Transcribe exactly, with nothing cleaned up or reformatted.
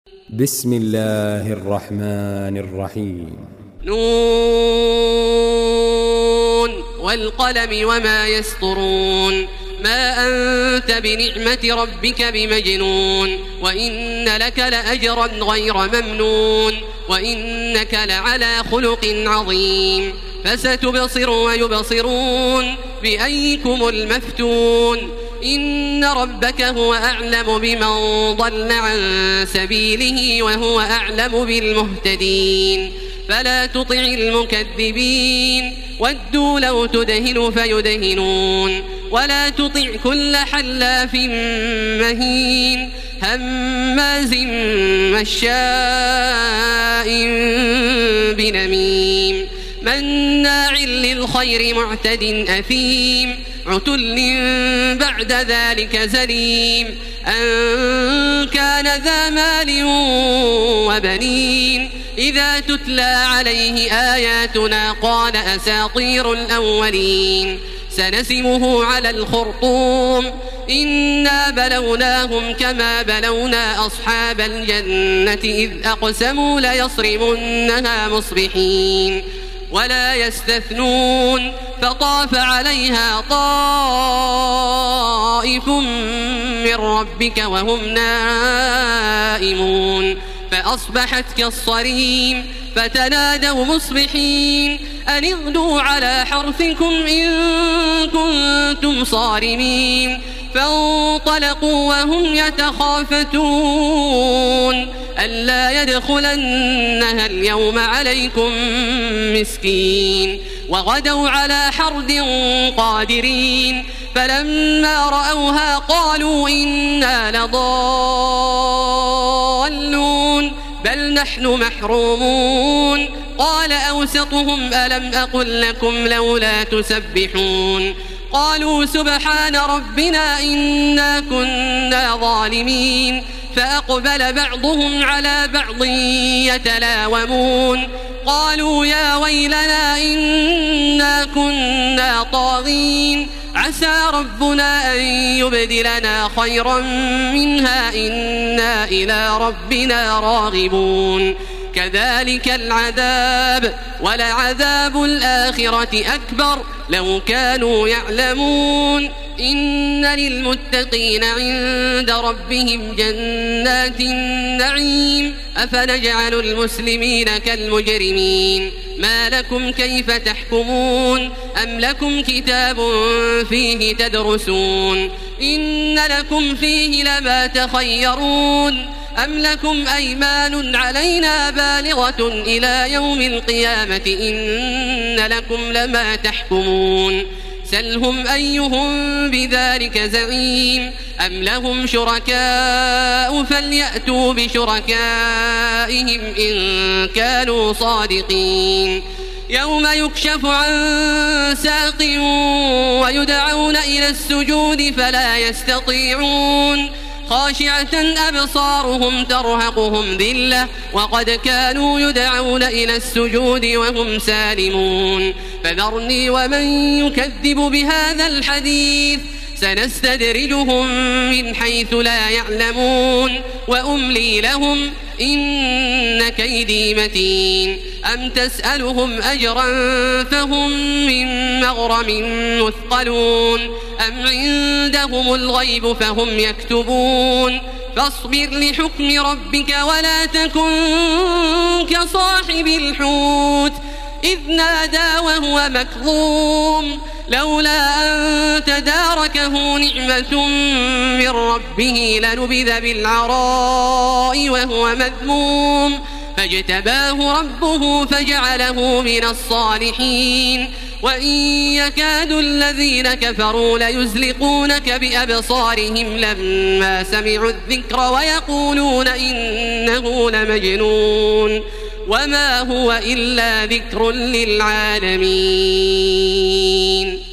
بسم الله الرحمن الرحيم. نون والقلم وما يسطرون. ما أنت بنعمة ربك بمجنون. وإن لك لأجرا غير ممنون. وإنك لعلى خلق عظيم. فستبصر ويبصرون بأيكم المفتون. إن ربك هو أعلم بمن ضل عن سبيله وهو أعلم بالمهتدين. فلا تطع المكذبين ودوا لو تدهن فيدهنون. ولا تطع كل حلاف مهين هماز مشاء بنميم مناع للخير معتد أثيم عتل بعد ذلك زليم أن كان ذا مال وبنين. إذا تتلى عليه آياتنا قال أساطير الأولين. سنسمه على الخرطوم. إنا بلوناهم كما بلونا أصحاب الجنة إذ أقسموا ليصرمنها مصبحين ولا يستثنون. فطاف عليها طائف من ربك وهم نائمون فأصبحت كالصريم. فتنادوا مصبحين أن اغدوا على حرثكم إن كنتم صارمين. فانطلقوا وهم يتخافتون ألا يدخلنها اليوم عليكم مسكين. وغدوا على حرد قادرين. فلما رأوها قالوا إنا لضالون بل نحن محرومون. قال أوسطهم ألم أقل لكم لولا تسبحون. قالوا سبحان ربنا إنا كنا ظالمين. فأقبل بعضهم على بعض يتلاومون. قالوا يا ويلنا إنا كنا طاغين. عسى ربنا أن يبدلنا خيرا منها إنا إلى ربنا راغبون. كذلك العذاب ولعذاب الآخرة أكبر لو كانوا يعلمون. إن للمتقين عند ربهم جنات النعيم. أفنجعل المسلمين كالمجرمين. ما لكم كيف تحكمون. أم لكم كتاب فيه تدرسون. إن لكم فيه لما تخيرون. أم لكم أيمان علينا بالغة إلى يوم القيامة إن لكم لما تحكمون. سلهم أيهم بذلك زعيم. أم لهم شركاء فليأتوا بشركائهم إن كانوا صادقين. يوم يكشف عن ساق ويدعون إلى السجود فلا يستطيعون. خاشعة أبصارهم ترهقهم ذلة وقد كانوا يدعون إلى السجود وهم سالمون. فذرني ومن يكذب بهذا الحديث سنستدرجهم من حيث لا يعلمون وأملي لهم إن كيدي متين. أم تسألهم أجرا فهم من مغرم مثقلون. أم عندهم الغيب فهم يكتبون. فاصبر لحكم ربك ولا تكن كصاحب الحوت إذ نادى وهو مكظوم لولا أن تداركه نعمة من ربه لنبذ بالعراء وهو مذموم. فاجتباه ربه فجعله من الصالحين. وإن يكاد الذين كفروا ليزلقونك بأبصارهم لما سمعوا الذكر ويقولون إنه لمجنون وما هو إلا ذكر للعالمين.